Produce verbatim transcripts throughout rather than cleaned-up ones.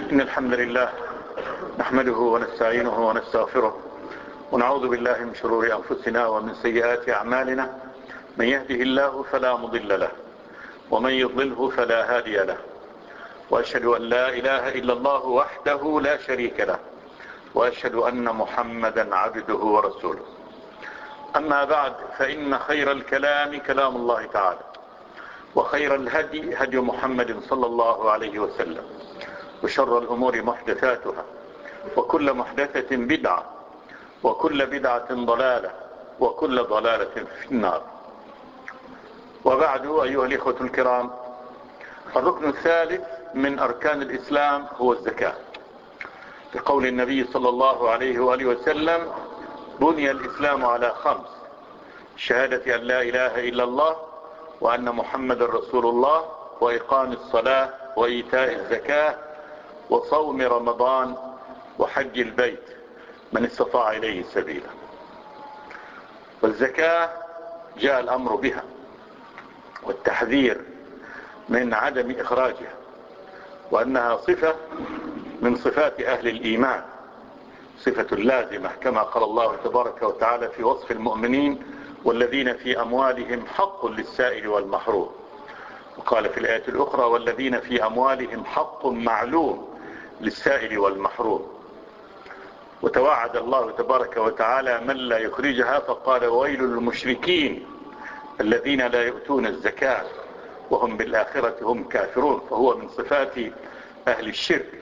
إن الحمد لله نحمده ونستعينه ونستغفره ونعوذ بالله من شرور أنفسنا ومن سيئات أعمالنا. من يهده الله فلا مضل له ومن يضلله فلا هادي له، وأشهد أن لا إله إلا الله وحده لا شريك له، وأشهد أن محمدا عبده ورسوله. أما بعد، فإن خير الكلام كلام الله تعالى، وخير الهدي هدي محمد صلى الله عليه وسلم، وشر الأمور محدثاتها، وكل محدثة بدعة، وكل بدعة ضلالة، وكل ضلالة في النار. وبعد، أيها الإخوة الكرام، الركن الثالث من أركان الإسلام هو الزكاة، بقول النبي صلى الله عليه وآله وسلم: بني الإسلام على خمس: شهادة أن لا إله إلا الله وأن محمد رسول الله، وإقام الصلاة، وإيتاء الزكاة، وصوم رمضان، وحج البيت من استطاع إليه سبيلا. والزكاة جاء الأمر بها والتحذير من عدم إخراجها، وأنها صفة من صفات أهل الإيمان، صفة لازمة، كما قال الله تبارك وتعالى في وصف المؤمنين: والذين في أموالهم حق للسائل والمحروم. وقال في الآية الأخرى: والذين في أموالهم حق معلوم للسائل والمحروم. وتوعد الله تبارك وتعالى من لا يخرجها، فقال: ويل للمشركين الذين لا يؤتون الزكاة وهم بالآخرة هم كافرون. فهو من صفات أهل الشرك.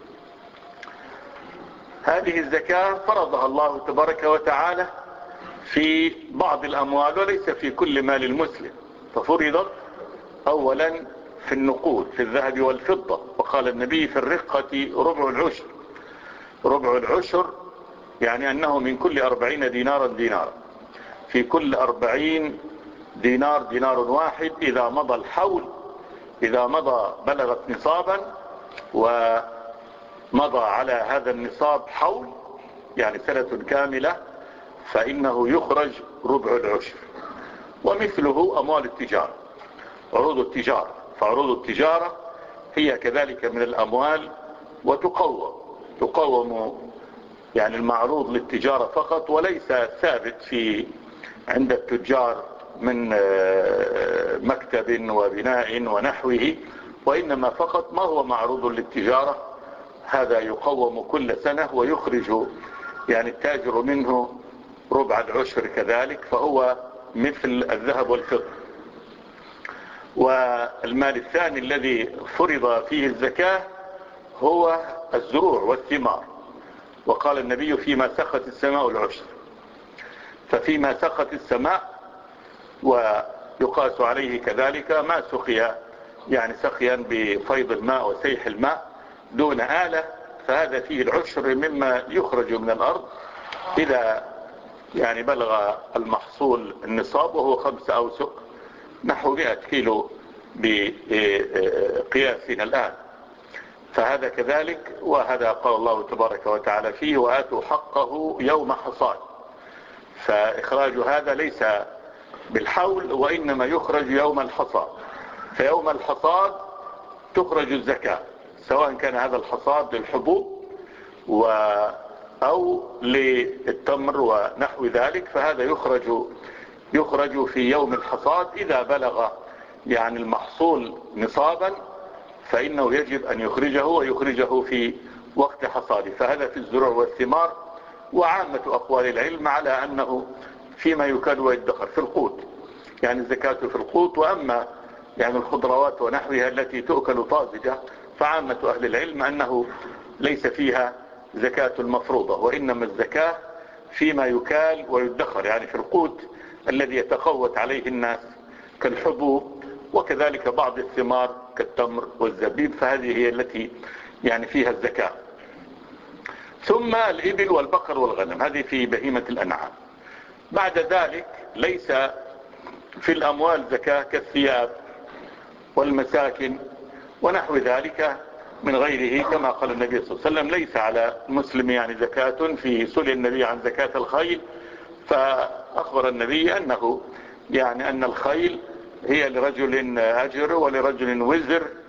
هذه الزكاة فرضها الله تبارك وتعالى في بعض الأموال وليس في كل مال المسلم، ففرضت أولا في النقود، في الذهب والفضة. وقال النبي: في الرقة ربع العشر. ربع العشر يعني أنه من كل أربعين دينارا دينارا، في كل أربعين دينار دينار واحد إذا مضى الحول، إذا مضى بلغت نصابا ومضى على هذا النصاب حول، يعني سنة كاملة، فإنه يخرج ربع العشر. ومثله أموال التجارة، عروض التجارة، فعروض التجارة هي كذلك من الأموال، وتقوم تقوم يعني المعروض للتجارة فقط، وليس ثابت في عند التجار من مكتب وبناء ونحوه، وإنما فقط ما هو معروض للتجارة هذا يقوم كل سنة، ويخرج يعني التاجر منه ربع العشر كذلك، فهو مثل الذهب والفضة. والمال الثاني الذي فرض فيه الزكاة هو الزروع والثمار. وقال النبي: فيما سقت السماء العشر. ففيما سقت السماء، ويقاس عليه كذلك ما سقي، يعني سقيا بفيض الماء وسيح الماء دون آلة، فهذا فيه العشر مما يخرج من الأرض إذا يعني بلغ المحصول النصاب، وهو خمسة أوسق، نحو مئة كيلو بقياسنا الآن. فهذا كذلك، وهذا قال الله تبارك وتعالى فيه: وآتوا حقه يوم حصاد. فإخراج هذا ليس بالحول، وإنما يخرج يوم الحصاد. فيوم الحصاد تخرج الزكاة، سواء كان هذا الحصاد للحبوب و أو للتمر ونحو ذلك، فهذا يخرج يخرج في يوم الحصاد. إذا بلغ يعني المحصول نصابا فإنه يجب أن يخرجه، ويخرجه في وقت حصاده. فهذا في الزروع والثمار. وعامة أقوال العلم على أنه فيما يكاد ويدخر في القوت، يعني الزكاة في القوت. وأما يعني الخضروات ونحوها التي تؤكل طازجة، فعامة أهل العلم أنه ليس فيها زكاة المفروضة، وإنما الزكاة فيما يكال ويدخر، يعني في القوت الذي يتقوت عليه الناس كالحبوب، وكذلك بعض الثمار كالتمر والزبيب، فهذه هي التي يعني فيها الزكاة. ثم الإبل والبقر والغنم، هذه في بهيمة الأنعام. بعد ذلك ليس في الأموال زكاة كالثياب والمساكن ونحو ذلك من غيره، كما قال النبي صلى الله عليه وسلم: ليس على المسلم يعني زكاة. في سئل النبي عن زكاة الخيل، فأخبر النبي أنه يعني أن الخيل هي لرجل أجر ولرجل وزر،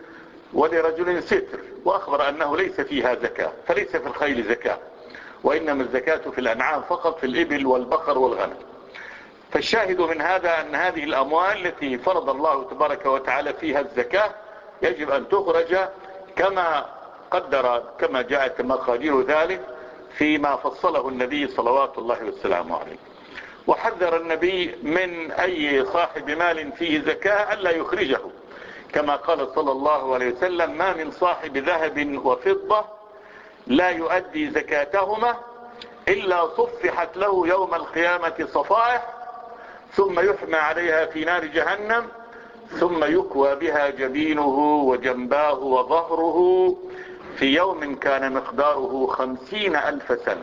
ولرجل ستر، وأخبر أنه ليس فيها زكاة، فليس في الخيل زكاة، وإنما الزكاة في الأنعام فقط، في الإبل والبقر والغنم. فالشاهد من هذا أن هذه الأموال التي فرض الله تبارك وتعالى فيها الزكاة يجب أن تخرج كما قدر، كما جاءت مقادير ذلك فيما فصله النبي صلوات الله والسلام عليه. وحذر النبي من أي صاحب مال فيه زكاة ألا يخرجه، كما قال صلى الله عليه وسلم: ما من صاحب ذهب وفضة لا يؤدي زكاتهما إلا صفحت له يوم القيامة صفائح، ثم يحمى عليها في نار جهنم، ثم يكوى بها جبينه وجنباه وظهره في يوم كان مقداره خمسين ألف سنة،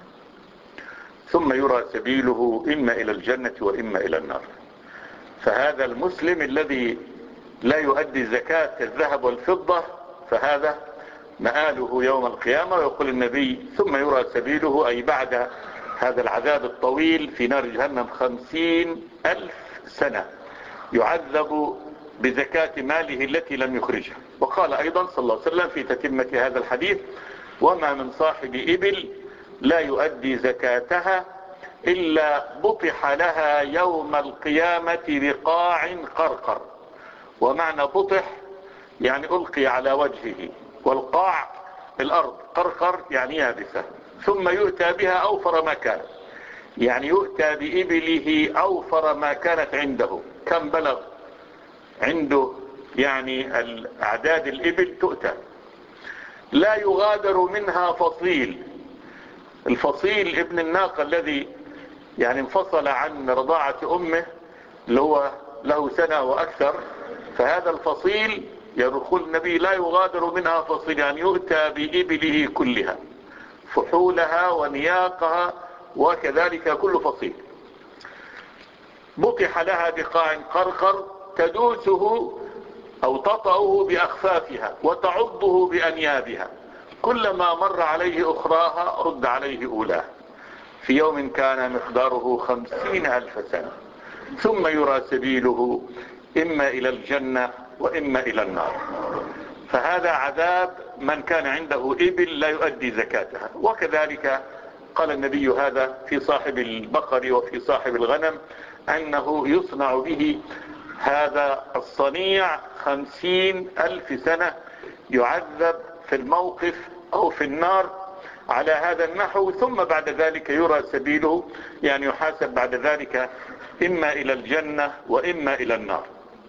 ثم يرى سبيله إما إلى الجنة وإما إلى النار. فهذا المسلم الذي لا يؤدي زكاة الذهب والفضة فهذا مآله يوم القيامة. ويقول النبي: ثم يرى سبيله، أي بعد هذا العذاب الطويل في نار جهنم خمسين ألف سنة يعذب بزكاة ماله التي لم يخرجها. وقال أيضا صلى الله عليه وسلم في تتمة هذا الحديث: وما من صاحب إبل لا يؤدي زكاتها إلا بطح لها يوم القيامة بقاع قرقر. ومعنى بطح يعني ألقي على وجهه، والقاع الأرض، قرقر يعني يابسة. ثم يؤتى بها أوفر ما كانت، يعني يؤتى بإبله أوفر ما كانت عنده. كم بلغ عنده يعني الأعداد الإبل تؤتى، لا يغادر منها فصيل. الفصيل ابن الناقة الذي يعني انفصل عن رضاعة أمه، اللي هو له سنة وأكثر، فهذا الفصيل يقول النبي: لا يغادر منها فصيل، يعني يؤتى بإبله كلها، فحولها ونياقها وكذلك كل فصيل. بطح لها بقاع قرقر تدوسه أو تطأه بأخفافها وتعضه بأنيابها، كلما مر عليه أخراها رد عليه أولاه، في يوم كان مقداره خمسين ألف سنة، ثم يرى سبيله إما إلى الجنة وإما إلى النار. فهذا عذاب من كان عنده إبل لا يؤدي زكاتها. وكذلك قال النبي هذا في صاحب البقر وفي صاحب الغنم، أنه يصنع به هذا الصنيع خمسين ألف سنة، يعذب في الموقف أو في النار على هذا النحو، ثم بعد ذلك يرى سبيله، يعني يحاسب بعد ذلك إما إلى الجنة وإما إلى النار.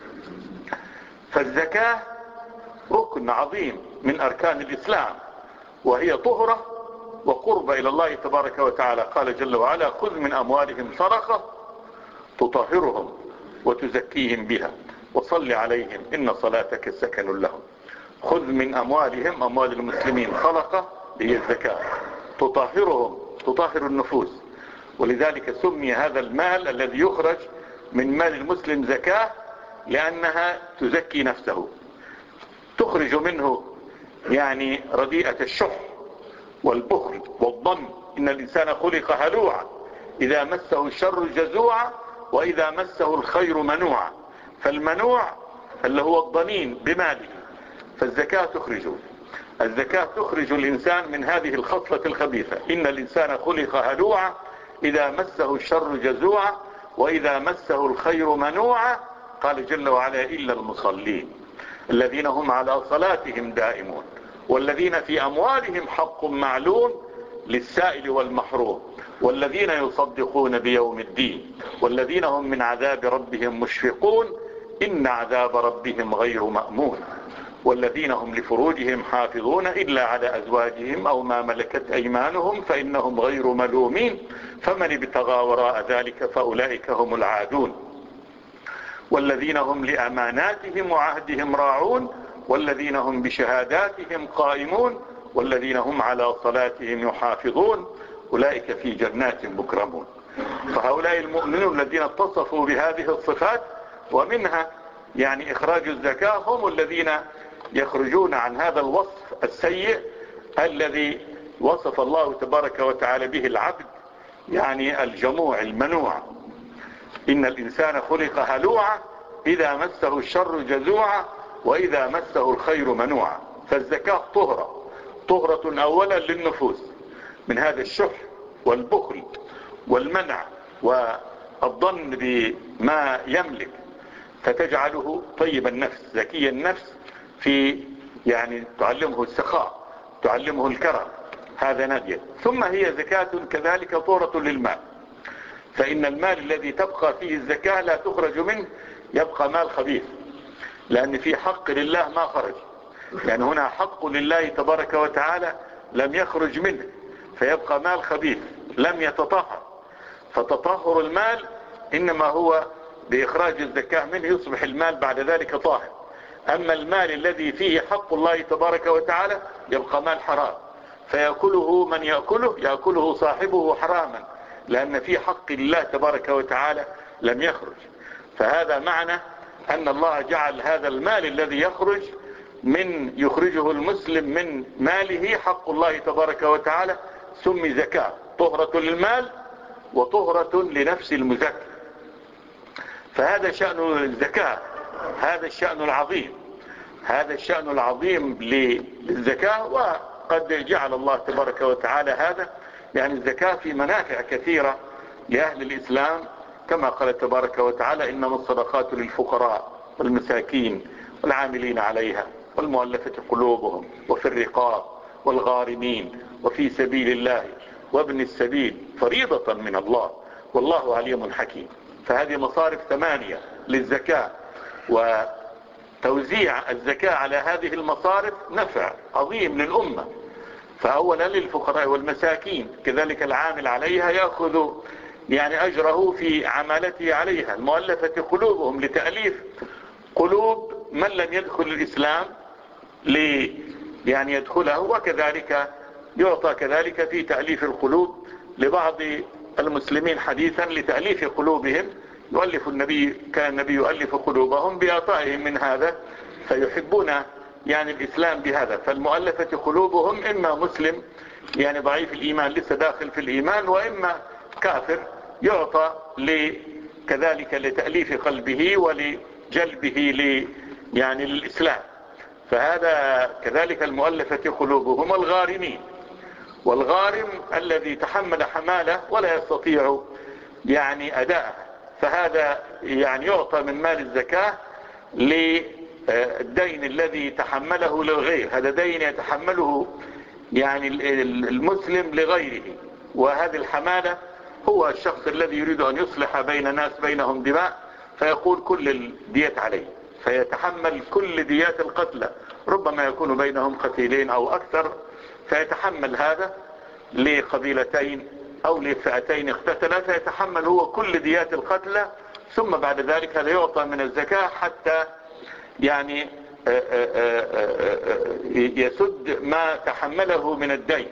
فالزكاة ركن عظيم من أركان الإسلام، وهي طهرة وقرب إلى الله تبارك وتعالى. قال جل وعلا: خذ من أموالهم صدقة تطهرهم وتزكيهم بها وصل عليهم إن صلاتك سكن لهم. خذ من أموالهم، أموال المسلمين، صدقة هي الزكاة، تطهرهم، تطهر النفوس. ولذلك سمي هذا المال الذي يخرج من مال المسلم زكاة، لأنها تزكي نفسه، تخرج منه يعني رديئة الشح والبخل والظن. إن الإنسان خلق هلوعا إذا مسه الشر جزوعا وإذا مسه الخير منوعا. فالمنوع اللي هو الضنين بماله، فالزكاة تخرجه. الزكاة تخرج الإنسان من هذه الخصلة الخبيثة. إن الإنسان خلق هلوعا إذا مسه الشر جزوعا وإذا مسه الخير منوعا. قال جل وعلا: إلا المصلين الذين هم على صلاتهم دائمون والذين في أموالهم حق معلوم للسائل والمحروم والذين يصدقون بيوم الدين والذين هم من عذاب ربهم مشفقون إن عذاب ربهم غير مأمون والذين هم لفروجهم حافظون إلا على أزواجهم أو ما ملكت أيمانهم فإنهم غير ملومين فمن ابتغى وراء ذلك فأولئك هم العادون والذين هم لأماناتهم وعهدهم راعون والذين هم بشهاداتهم قائمون والذين هم على صلاتهم يحافظون أولئك في جنات مكرمون. فهؤلاء المؤمنون الذين اتصفوا بهذه الصفات ومنها يعني إخراج الزكاة هم الذين يخرجون عن هذا الوصف السيء الذي وصف الله تبارك وتعالى به العبد، يعني الجموع المنوع. إن الإنسان خلق هلوعا إذا مسه الشر جزوعا وإذا مسه الخير منوعا. فالزكاة طهرة، طهرة أولا للنفوس من هذا الشح والبخل والمنع والظن بما يملك، فتجعله طيب النفس زكي النفس، في يعني تعلمه السخاء، تعلمه الكرم، هذا نادية. ثم هي زكاة كذلك طهرة للمال، فإن المال الذي تبقى فيه الزكاة لا تخرج منه يبقى مال خبيث، لأن في حق لله ما خرج، يعني هنا حق لله تبارك وتعالى لم يخرج منه، فيبقى مال خبيث لم يتطهر. فتطهر المال إنما هو بإخراج الزكاة منه، يصبح المال بعد ذلك طاهر. أما المال الذي فيه حق الله تبارك وتعالى يبقى مال حرام، فيأكله من يأكله يأكله صاحبه حراما، لأن في حق الله تبارك وتعالى لم يخرج. فهذا معنى أن الله جعل هذا المال الذي يخرج من يخرجه المسلم من ماله حق الله تبارك وتعالى سمي زكاة، طهرة للمال وطهرة لنفس المزكي. فهذا شأن الزكاة، هذا الشأن العظيم، هذا الشأن العظيم للزكاة. وقد جعل الله تبارك وتعالى هذا يعني الزكاة في منافع كثيرة لأهل الإسلام، كما قال تبارك وتعالى إنما الصدقات للفقراء والمساكين والعاملين عليها والمؤلفة قلوبهم وفي الرقاب والغارمين وفي سبيل الله وابن السبيل فريضة من الله والله عليم حكيم. فهذه مصارف ثمانية للزكاة، وتوزيع الزكاة على هذه المصارف نفع عظيم للأمة. فأولا للفقراء والمساكين، كذلك العامل عليها يأخذ يعني أجره في عمالته عليها، المؤلفة قلوبهم لتأليف قلوب من لم يدخل الإسلام لي يعني يدخله، وكذلك يعطى كذلك في تأليف القلوب لبعض المسلمين حديثا لتأليف قلوبهم، يؤلف النبي كان النبي يؤلف قلوبهم بإعطائهم من هذا، فيحبون يعني الإسلام بهذا. فالمؤلفة قلوبهم إما مسلم يعني ضعيف الإيمان لسه داخل في الإيمان، وإما كافر يعطى كذلك لتأليف قلبه ولجلبه ل يعني للإسلام. فهذا كذلك المؤلفة قلوبهم. الغارمين، والغارم الذي تحمل حماله ولا يستطيع يعني أداءه، فهذا يعني يعطى من مال الزكاة للدين الذي تحمله للغير. هذا دين يتحمله يعني المسلم لغيره، وهذه الحمالة هو الشخص الذي يريد أن يصلح بين ناس بينهم دماء، فيقول كل الديات عليه، فيتحمل كل ديات القتلى، ربما يكون بينهم قتيلين أو أكثر، فيتحمل هذا لقبيلتين أو لفئتين اقتتلا، فيتحمل هو كل ديات القتلى، ثم بعد ذلك هذا يعطى من الزكاة حتى يعني يسد ما تحمله من الدين.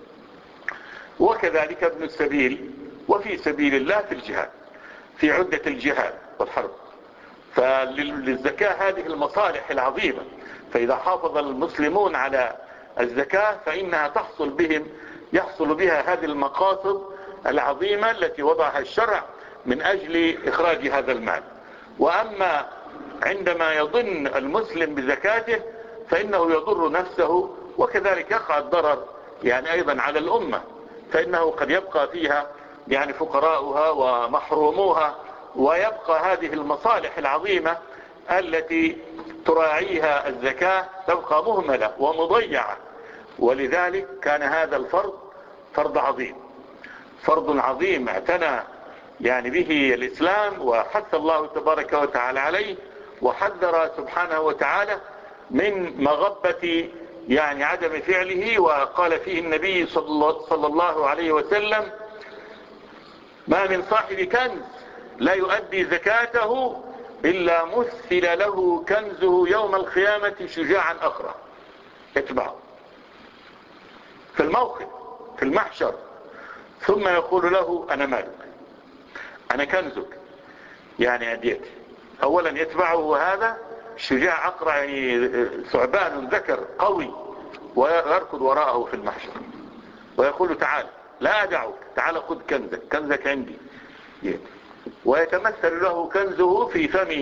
وكذلك ابن السبيل وفي سبيل الله في الجهاد، في عدة الجهاد والحرب. فللزكاة هذه المصالح العظيمة، فإذا حافظ المسلمون على الزكاة فإنها تحصل بهم يحصل بها هذه المقاصد العظيمة التي وضعها الشرع من أجل إخراج هذا المال. وأما عندما يظن المسلم بزكاته فإنه يضر نفسه، وكذلك يقع الضرر يعني أيضا على الأمة، فإنه قد يبقى فيها يعني فقراؤها ومحروموها، ويبقى هذه المصالح العظيمة التي تراعيها الزكاة تبقى مهملة ومضيعة. ولذلك كان هذا الفرض فرض عظيم، فرض عظيم اعتنى يعني به الإسلام، وحث الله تبارك وتعالى عليه، وحذر سبحانه وتعالى من مغبة يعني عدم فعله. وقال فيه النبي صلى الله عليه وسلم ما من صاحب كنز لا يؤدي زكاته إلا مثل له كنزه يوم القيامة شجاعا أخرى اتبعه في الموقف في المحشر، ثم يقول له أنا مالك، أنا كنزك يعني أديتي. أولا يتبعه هذا شجاع أقرع يعني ثعبان ذكر قوي، ويركض وراءه في المحشر ويقول تعال لا أدعك، تعال خذ كنزك، كنزك عندي. ويتمثل له كنزه في فم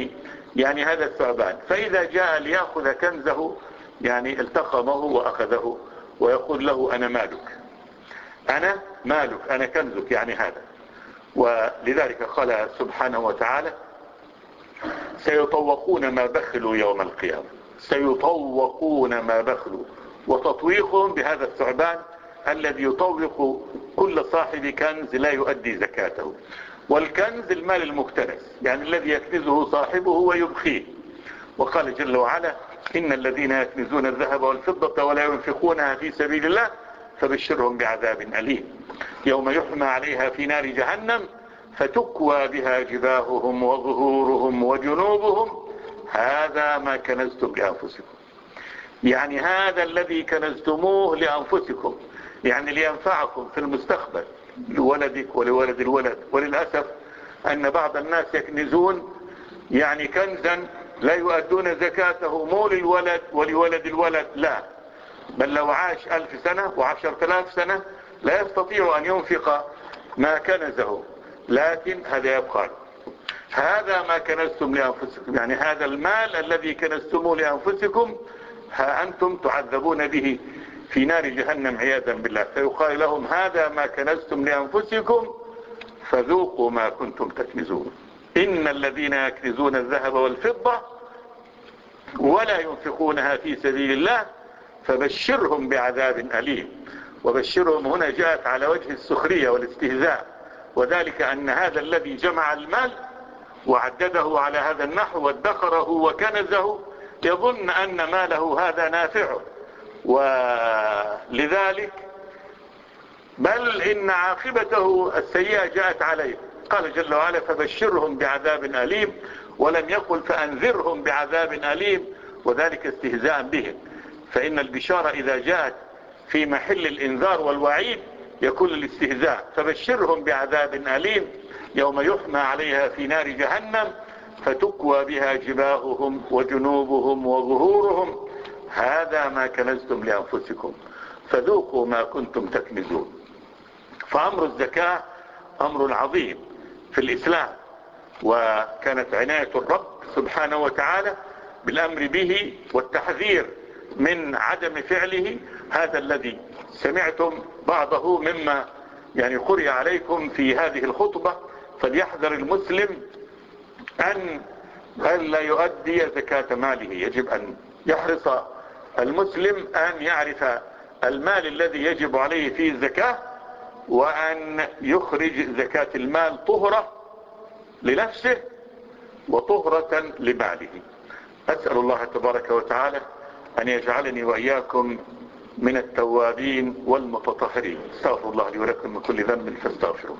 يعني هذا الثعبان، فإذا جاء ليأخذ كنزه يعني التقمه وأخذه ويقول له أنا مالك، أنا مالك، أنا كنزك، يعني هذا. ولذلك قال سبحانه وتعالى سيطوقون ما بخلوا يوم القيامة، سيطوقون ما بخلوا، وتطويقهم بهذا الثعبان الذي يطوق كل صاحب كنز لا يؤدي زكاته. والكنز المال المكتنز، يعني الذي يكنزه صاحبه ويبخيه. وقال جل وعلا إن الذين يكنزون الذهب والفضة ولا ينفقونها في سبيل الله فبشرهم بعذاب أليم يوم يحمى عليها في نار جهنم فتكوى بها جباههم وظهورهم وجنوبهم هذا ما كنزتم لأنفسكم. يعني هذا الذي كنزتموه لأنفسكم، يعني لينفعكم في المستقبل لولدك ولولد الولد. وللأسف أن بعض الناس يكنزون يعني كنزا لا يؤدون زكاته، مو للولد ولولد الولد، لا، بل لو عاش ألف سنة وعشر تلاف سنة لا يستطيع أن ينفق ما كنزه، لكن هذا يبقى. هذا ما كنزتم لأنفسكم، يعني هذا المال الذي كنزتموه لأنفسكم ها أنتم تعذبون به في نار جهنم عياذا بالله. فيقال لهم هذا ما كنزتم لأنفسكم فذوقوا ما كنتم تكنزون. إن الذين يكنزون الذهب والفضة ولا ينفقونها في سبيل الله فبشرهم بعذاب أليم. وبشرهم هنا جاءت على وجه السخرية والاستهزاء، وذلك أن هذا الذي جمع المال وعدده على هذا النحو وادخره وكنزه يظن أن ماله هذا نافعه، ولذلك بل إن عاقبته السيئة جاءت عليه. قال جل وعلا فبشرهم بعذاب أليم، ولم يقل فأنذرهم بعذاب أليم، وذلك استهزاء بهم. فإن البشارة إذا جاءت في محل الإنذار والوعيد يكون الاستهزاء. فبشرهم بعذاب أليم يوم يحمى عليها في نار جهنم فتكوى بها جباههم وجنوبهم وظهورهم هذا ما كنزتم لأنفسكم فذوقوا ما كنتم تكنزون. فأمر الزكاة أمر عظيم في الإسلام، وكانت عناية الرب سبحانه وتعالى بالأمر به والتحذير من عدم فعله. هذا الذي سمعتم بعضه مما يعني قرئ عليكم في هذه الخطبة. فليحذر المسلم أن لا يؤدي زكاة ماله. يجب أن يحرص المسلم أن يعرف المال الذي يجب عليه فيه الزكاة، وأن يخرج زكاة المال طهرة لنفسه وطهرة لماله. أسأل الله تبارك وتعالى أن يجعلني وإياكم من التوابين والمتطهرين. استغفر الله لي ولكم من كل ذنب فاستغفروه.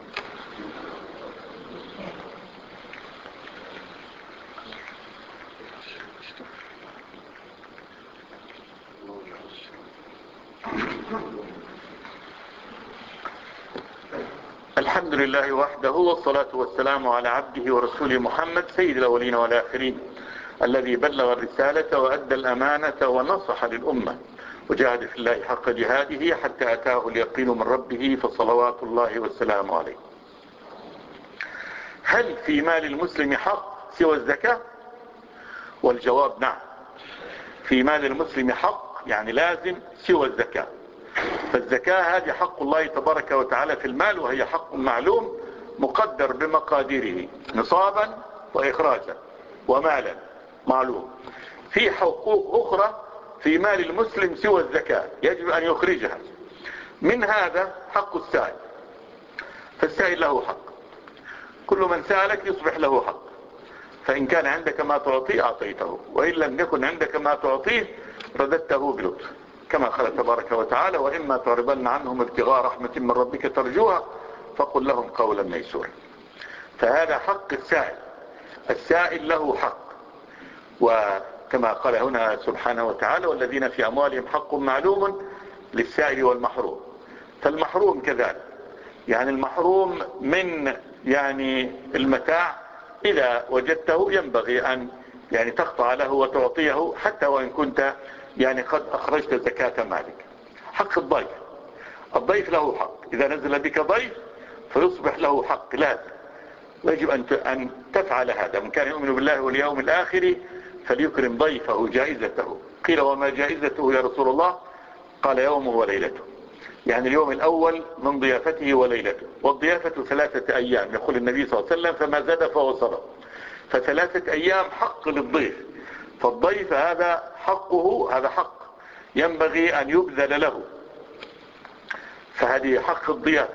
الحمد لله وحده، والصلاة والسلام على عبده ورسوله محمد سيد الأولين والآخرين، الذي بلغ الرسالة وأدى الأمانة ونصح للأمة وجاهد في الله حق جهاده حتى أتاه اليقين من ربه، فصلوات الله والسلام عليه. هل في مال المسلم حق سوى الزكاة؟ والجواب نعم، في مال المسلم حق، يعني لازم سوى الزكاة. فالزكاة هذه حق الله تبارك وتعالى في المال، وهي حق معلوم مقدر بمقاديره نصابا وإخراجا ومالا معلوم. في حقوق أخرى في مال المسلم سوى الزكاة يجب أن يخرجها. من هذا حق السائل، فالسائل له حق، كل من سألك يصبح له حق. فإن كان عندك ما تعطيه أعطيته، وإن لم يكن عندك ما تعطيه رددته بلطف، كما قال تبارك وتعالى وإما تعرضن عنهم ابتغاء رحمة من ربك ترجوها فقل لهم قولا ميسورا. فهذا حق السائل، السائل له حق. وكما قال هنا سبحانه وتعالى والذين في أموالهم حق معلوم للسائل والمحروم. فالمحروم كذلك، يعني المحروم من يعني المتاع إذا وجدته ينبغي أن يعني تقطع له وتعطيه، حتى وإن كنت يعني قد أخرجت زكاة مالك. حق الضيف، الضيف له حق، إذا نزل بك ضيف فيصبح له حق لازم. ويجب أن تفعل هذا. من كان يؤمن بالله واليوم الآخر فليكرم ضيفه جائزته. قيل وما جائزته يا رسول الله؟ قال يومه وليلته، يعني اليوم الأول من ضيافته وليلته، والضيافة ثلاثة أيام يقول النبي صلى الله عليه وسلم فما زاد فهو صدق. فثلاثة أيام حق للضيف، فالضيف هذا حقه، هذا حق ينبغي أن يبذل له، فهذه حق الضيافة.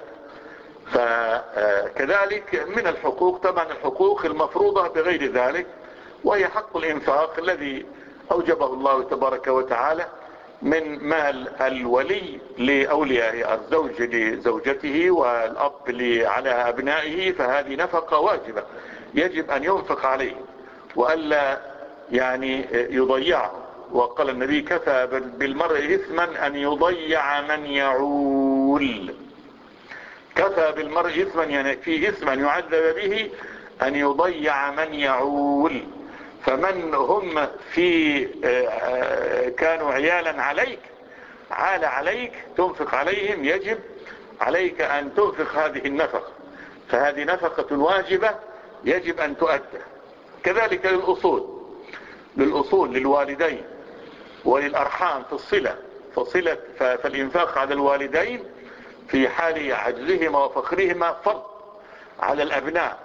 فكذلك من الحقوق طبعا الحقوق المفروضة بغير ذلك، وهي حق الإنفاق الذي أوجبه الله تبارك وتعالى من مال الولي لأوليائه، الزوج لزوجته والأب على أبنائه، فهذه نفقة واجبة يجب أن ينفق عليه وألا يعني يضيعه. وقال النبي كفى بالمرء إثما أن يضيع من يعول. كفى بالمرء إثما يعني في إثما يعذب به أن يضيع من يعول. فمن هم في كانوا عيالا عليك عال عليك تنفق عليهم، يجب عليك أن تنفق هذه النفقة، فهذه نفقة واجبة يجب أن تؤدى. كذلك للأصول للأصول للوالدين وللأرحام في الصلة، فصلة فالإنفاق على الوالدين في حال عجزهما وفقرهما فرض على الأبناء،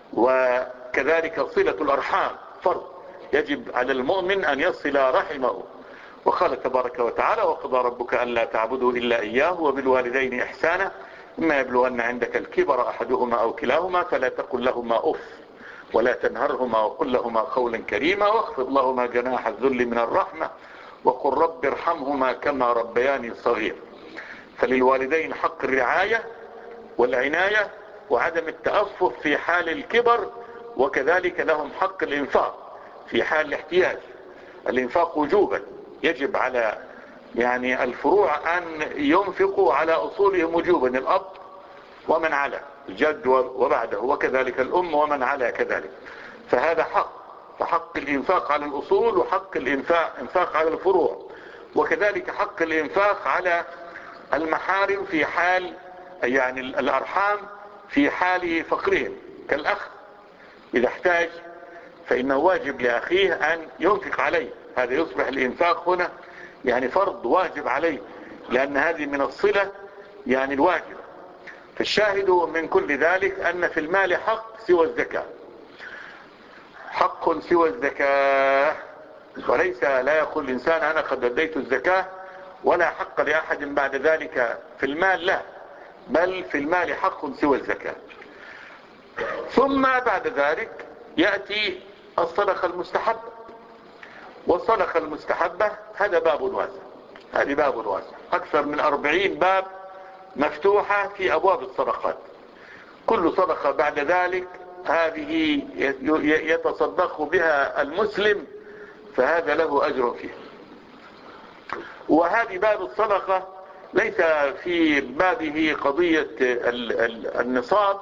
وكذلك صلة الأرحام فرض يجب على المؤمن أن يصل رحمه. وقال تبارك وتعالى وقضى ربك ألا تعبدوا إلا إياه وبالوالدين إحسانا إما يبلغن عندك الكبر أحدهما أو كلاهما فلا تقل لهما أف ولا تنهرهما وقل لهما قولا كريما واخفض لهما جناح الذل من الرحمة وقل رب ارحمهما كما ربياني صغير. فللوالدين حق الرعاية والعناية وعدم التأفف في حال الكبر، وكذلك لهم حق الإنفاق في حال الاحتياج. الإنفاق وجوبا يجب على يعني الفروع أن ينفقوا على أصولهم وجوبا، الأب ومن على الجد وبعده، وكذلك الأم ومن على كذلك. فهذا حق، فحق الإنفاق على الأصول وحق الإنفاق على الفروع، وكذلك حق الإنفاق على المحارم في حال يعني الأرحام في حال فقرهم، كالأخ إذا احتاج فإنه واجب لأخيه أن ينفق عليه. هذا يصبح الإنفاق هنا يعني فرض واجب عليه، لأن هذه من الصلة يعني الواجب. فالشاهد من كل ذلك أن في المال حق سوى الزكاة، حق سوى الزكاة، وليس لا يقول الإنسان أنا قد أديت الزكاة ولا حق لأحد بعد ذلك في المال، لا، بل في المال حق سوى الزكاة. ثم بعد ذلك يأتي الصدقة المستحبة، والصدقة المستحبة هذا باب واسع، هذه باب واسع، أكثر من أربعين باب مفتوحة في أبواب الصدقات. كل صدقة بعد ذلك هذه يتصدق بها المسلم فهذا له أجر فيه. وهذه باب الصدقة ليس في بابه قضية النصاب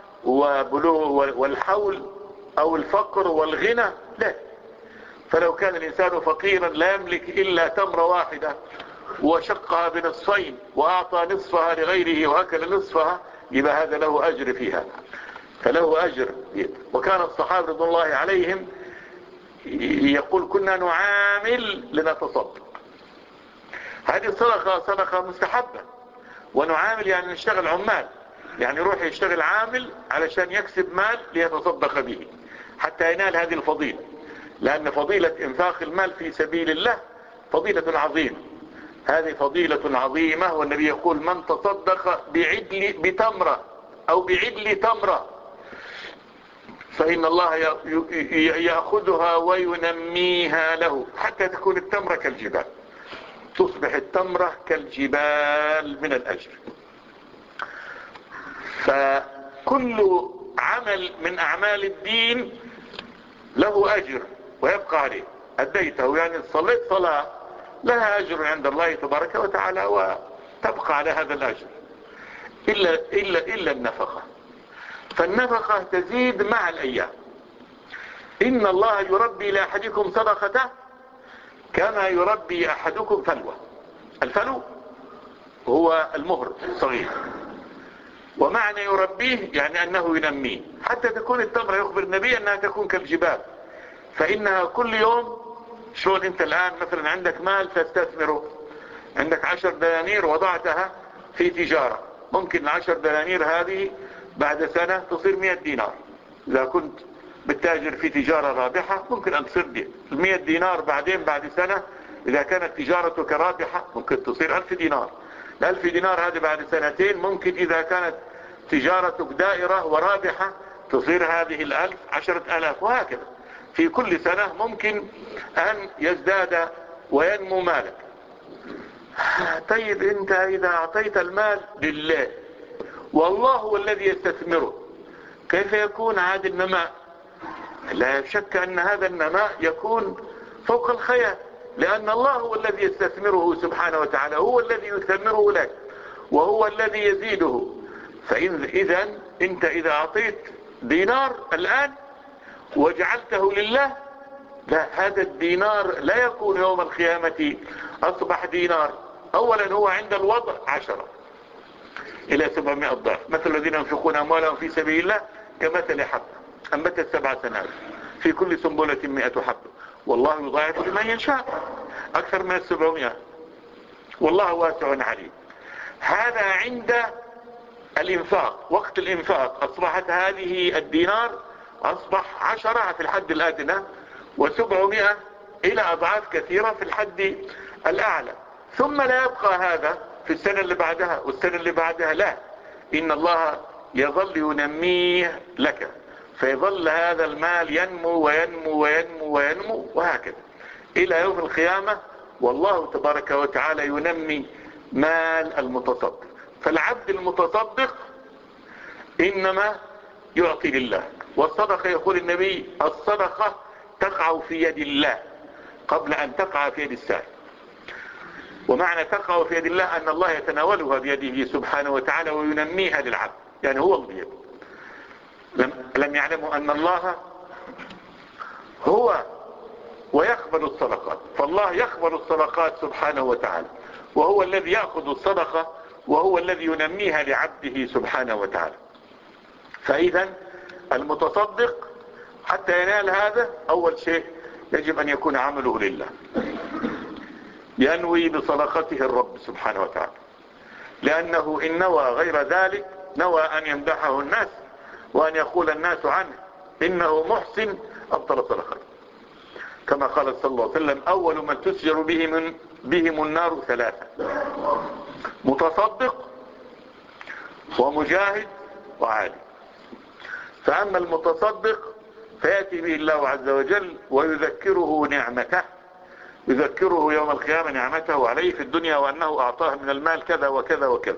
والحول أو الفقر والغنى، لا. فلو كان الإنسان فقيرا لا يملك إلا تمرة واحدة وشقها بنصفين وأعطى نصفها لغيره وأكل نصفها، يبقى هذا له أجر فيها، فله أجر. وكان الصحابة رضي الله عليهم يقول كنا نعامل لنتصدق. هذه الصدقة صدقة مستحبة، ونعامل يعني نشتغل عمال، يعني يروح يشتغل عامل علشان يكسب مال ليتصدق به حتى ينال هذه الفضيلة، لأن فضيلة إنفاق المال في سبيل الله فضيلة عظيمة، هذه فضيلة عظيمة. والنبي يقول من تصدق بعدل بتمرة أو بعدل تمرة فإن الله يأخذها وينميها له حتى تكون التمرة كالجبال، تصبح التمرة كالجبال من الأجر. فكل عمل من أعمال الدين له أجر ويبقى عليه، أديته يعني صليت صلاة لها أجر عند الله تبارك وتعالى وتبقى على هذا الأجر، إلا, إلا, إلا النفقة، فالنفقة تزيد مع الأيام. إن الله يربي لأحدكم صدقته كما يربي أحدكم فلوة. الفلو هو المهر الصغير، ومعنى يربيه يعني أنه ينميه حتى تكون التمرة يخبر النبي أنها تكون كالجبال، فإنها كل يوم. شلون أنت الآن مثلا عندك مال تستثمره، عندك عشر دنانير وضعتها في تجارة، ممكن العشر دنانير هذه بعد سنة تصير مئة دينار. إذا كنت بالتاجر في تجارة رابحة ممكن أن تصير دي المئة دينار، بعدين بعد سنة إذا كانت تجارتك رابحة ممكن تصير ألف دينار. الألف دينار هذه بعد سنتين ممكن إذا كانت تجارتك دائرة ورابحة تصير هذه الألف عشرة آلاف، وهكذا في كل سنة ممكن أن يزداد وينمو مالك. طيب أنت إذا أعطيت المال لله والله هو الذي يستثمره، كيف يكون هذا النماء؟ لا شك أن هذا النماء يكون فوق الخيال، لأن الله هو الذي يستثمره سبحانه وتعالى، هو الذي يثمره لك وهو الذي يزيده. فإذا أنت إذا أعطيت دينار الآن وجعلته لله، لا، هذا الدينار لا يكون يوم القيامة أصبح دينار. أولا هو عند الوضع عشرة إلى سبعمائة ضعف. مثل الذين ينفقون أموالهم في سبيل الله كمثل حبة أنبتت سبع سنابل في كل سنبلة مئة حبة والله يضاعف لمن يشاء، أكثر من السبعمائة، والله واسع عليم. هذا عند الإنفاق، وقت الإنفاق أصبحت هذه الدينار أصبح عشرة في الحد الأدنى وسبعمائة إلى أضعاف كثيرة في الحد الأعلى. ثم لا يبقى هذا في السنة اللي بعدها والسنة اللي بعدها، لا، إن الله يظل ينميه لك، فيظل هذا المال ينمو وينمو وينمو وينمو وهكذا إلى يوم القيامة. والله تبارك وتعالى ينمي مال المتصدق. فالعبد المتصدق إنما يعطي لله. والصدقة يقول النبي الصدقة تقع في يد الله قبل أن تقع في يد السائل. ومعنى تقع في يد الله أن الله يتناولها بيده سبحانه وتعالى وينميها للعبد، يعني هو البيد. لم, لم يعلموا أن الله هو ويقبل الصدقات، فالله يقبل الصدقات سبحانه وتعالى، وهو الذي يأخذ الصدقة وهو الذي ينميها لعبده سبحانه وتعالى. فإذا المتصدق حتى ينال هذا أول شيء يجب أن يكون عمله لله، ينوي بصدقته الرب سبحانه وتعالى، لأنه إن نوى غير ذلك نوى أن يمدحه الناس وأن يقول الناس عنه إنه محسن أبطل صدقته، كما قال صلى الله عليه وسلم أول من تسجر بهم, بهم النار ثلاثة: متصدق ومجاهد وعالم. فأما المتصدق فيأتي به الله عز وجل ويذكره نعمته، يذكره يوم القيامة نعمته عليه في الدنيا وأنه أعطاه من المال كذا وكذا وكذا.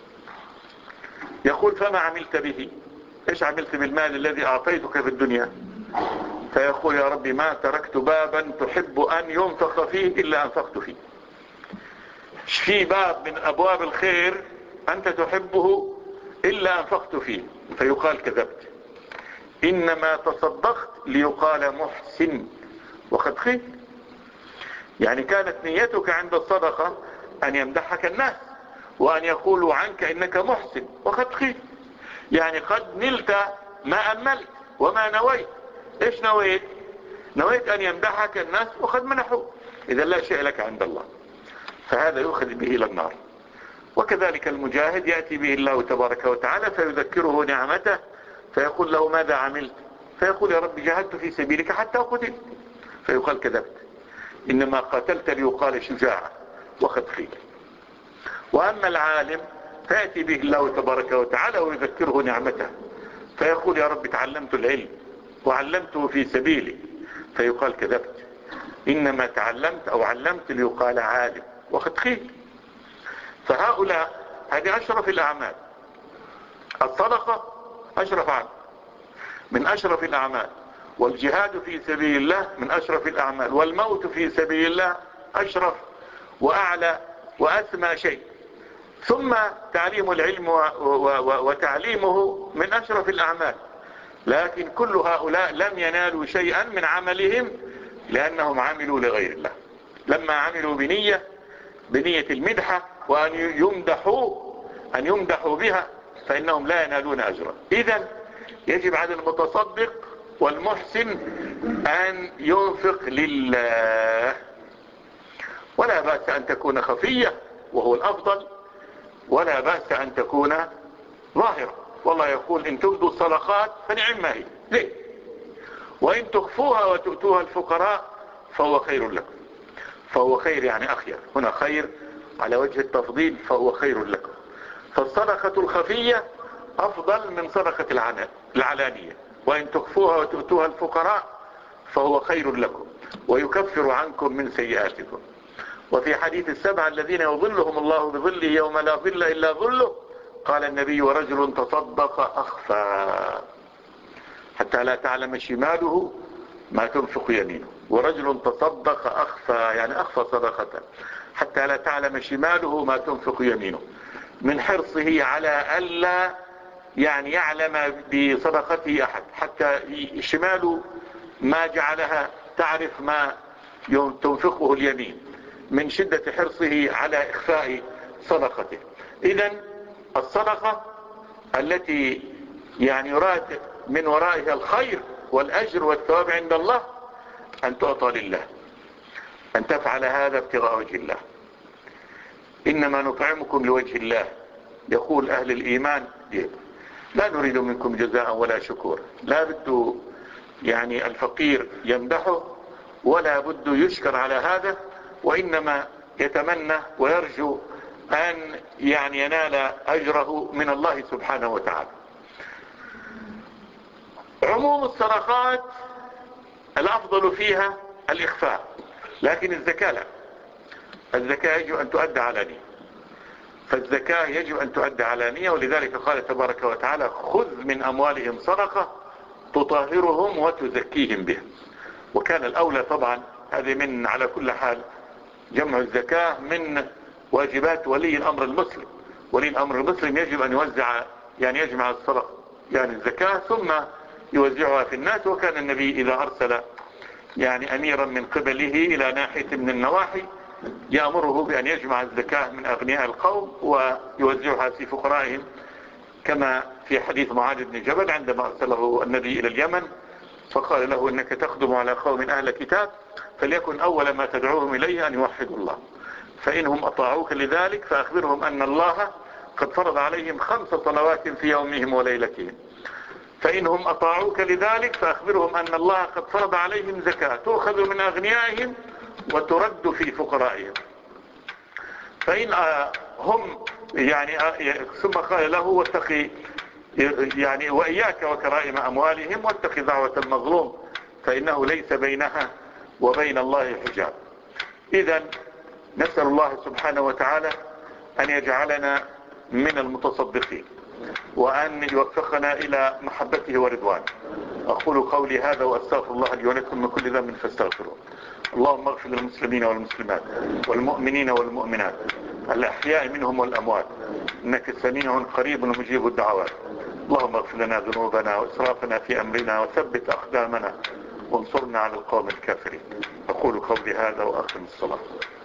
يقول فما عملت به؟ إيش عملت بالمال الذي أعطيتك في الدنيا؟ فيقول يا ربي ما تركت بابا تحب أن ينفق فيه إلا أنفقت فيه. في باب من أبواب الخير أنت تحبه إلا أنفقت فيه. فيقال كذبت، إنما تصدقت ليقال محسن وقد خير. يعني كانت نيتك عند الصدقة أن يمدحك الناس وأن يقولوا عنك إنك محسن وقد خير، يعني قد نلت ما أملت وما نويت. إيش نويت؟ نويت أن يمدحك الناس وقد منحوا، إذا لا شيء لك عند الله، فهذا يؤخذ به إلى النار. وكذلك المجاهد يأتي به الله تبارك وتعالى فيذكره نعمته فيقول له ماذا عملت؟ فيقول يا رب جاهدت في سبيلك حتى قتلت. فيقال كذبت، إنما قاتلت ليقال شجاعا وقد خير. وأما العالم فيأتي به الله تبارك وتعالى ويذكره نعمته فيقول يا رب تعلمت العلم وعلمته في سبيلي. فيقال كذبت، إنما تعلمت أو علمت ليقال عالم وقد خير. فهؤلاء هذه أشرف الأعمال. الصدقة أشرف عمل من أشرف الأعمال، والجهاد في سبيل الله من أشرف الأعمال، والموت في سبيل الله أشرف وأعلى وأسمى شيء. ثم تعليم العلم وتعليمه من أشرف الأعمال. لكن كل هؤلاء لم ينالوا شيئا من عملهم لأنهم عملوا لغير الله. لما عملوا بنية بنية المدحة وأن يمدحوا أن يمدحوا بها فإنهم لا ينالون أجرا. إذن يجب على المتصدق والمحسن أن ينفق لله، ولا بأس أن تكون خفية وهو الأفضل، ولا بأس أن تكون ظاهرة. والله يقول إن تبدوا الصدقات فنعم هي ليه، وإن تخفوها وتؤتوها الفقراء فهو خير لكم. فهو خير يعني أخير، هنا خير على وجه التفضيل، فهو خير لكم. فالصدقة الخفية أفضل من صدقة العلانية، وإن تخفوها وتؤتوها الفقراء فهو خير لكم ويكفر عنكم من سيئاتكم. وفي حديث السبعة الذين يظلهم الله بظله يوم لا ظل إلا ظله، قال النبي ورجل تصدق أخفى حتى لا تعلم شماله ما تنفق يمينه. ورجل تصدق أخفى يعني أخفى صدقة حتى لا تعلم شماله ما تنفق يمينه، من حرصه على ألا يعني يعلم بصدقته أحد، حتى شماله ما جعلها تعرف ما تنفقه اليمين، من شدة حرصه على إخفاء صدقته. إذن الصدقة التي يعني يراد من ورائها الخير والأجر والثواب عند الله أن تعطى لله، أن تفعل هذا ابتغاء وجه الله. إنما نطعمكم لوجه الله، يقول أهل الإيمان لا نريد منكم جزاء ولا شكور. لا بد يعني الفقير يمدحه ولا بد يشكر على هذا، وإنما يتمنى ويرجو أن يعني ينال أجره من الله سبحانه وتعالى. عموم الصدقات الأفضل فيها الإخفاء، لكن الزكاة لا، الزكاة يجب أن تؤدى علانية، فالزكاة يجب أن تؤدى علانية. ولذلك قال تبارك وتعالى خذ من أموالهم صدقة تطهرهم وتزكيهم بها. وكان الأولى طبعا هذه من على كل حال جمع الزكاة من واجبات ولي الأمر المسلم. ولي الأمر المسلم يجب أن يوزع يعني يجمع الصدقة يعني الزكاة ثم يوزعها في الناس. وكان النبي إذا أرسل يعني أميرا من قبله إلى ناحية من النواحي يأمره بأن يجمع الزكاة من أغنياء القوم ويوزعها في فقرائهم، كما في حديث معاذ بن جبل عندما أرسله النبي إلى اليمن فقال له إنك تخدم على قوم أهل كتاب فليكن أول ما تدعوهم إليه أن يوحدوا الله، فإنهم أطاعوك لذلك فأخبرهم أن الله قد فرض عليهم خمس صلوات في يومهم وليلتهم، فإنهم أطاعوك لذلك فأخبرهم أن الله قد فرض عليهم زكاة تؤخذ من أغنيائهم وترد في فقرائهم. فإن هم يعني ثم قال له واتقي يعني وإياك وكرائم أموالهم واتقي دعوة المظلوم فإنه ليس بينها وبين الله حجاب. إذن نسأل الله سبحانه وتعالى أن يجعلنا من المتصدقين وأن يوفقنا إلى محبته ورضوانه. أقول قولي هذا وأستغفر الله لي ولكم من كل ذنب فاستغفروه. اللهم اغفر للمسلمين والمسلمات والمؤمنين والمؤمنات الأحياء منهم والأموات إنك سميع قريب ومجيب الدعوات. اللهم اغفر لنا ذنوبنا وإسرافنا في أمرنا وثبت أقدامنا وانصرنا على القوم الكافرين. أقول قولي هذا وأختم الصلاة.